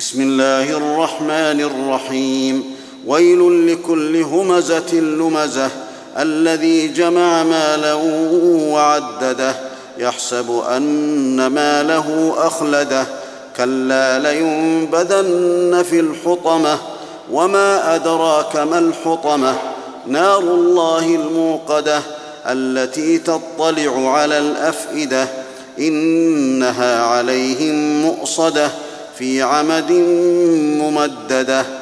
بسم الله الرحمن الرحيم. ويل لكل همزة لمزة الذي جمع مالا وعدده يحسب أن ماله أخلده كلا لينبذن في الحطمة وما أدراك ما الحطمة نار الله الموقدة التي تطلع على الأفئدة إنها عليهم مؤصدة في عمد ممددة.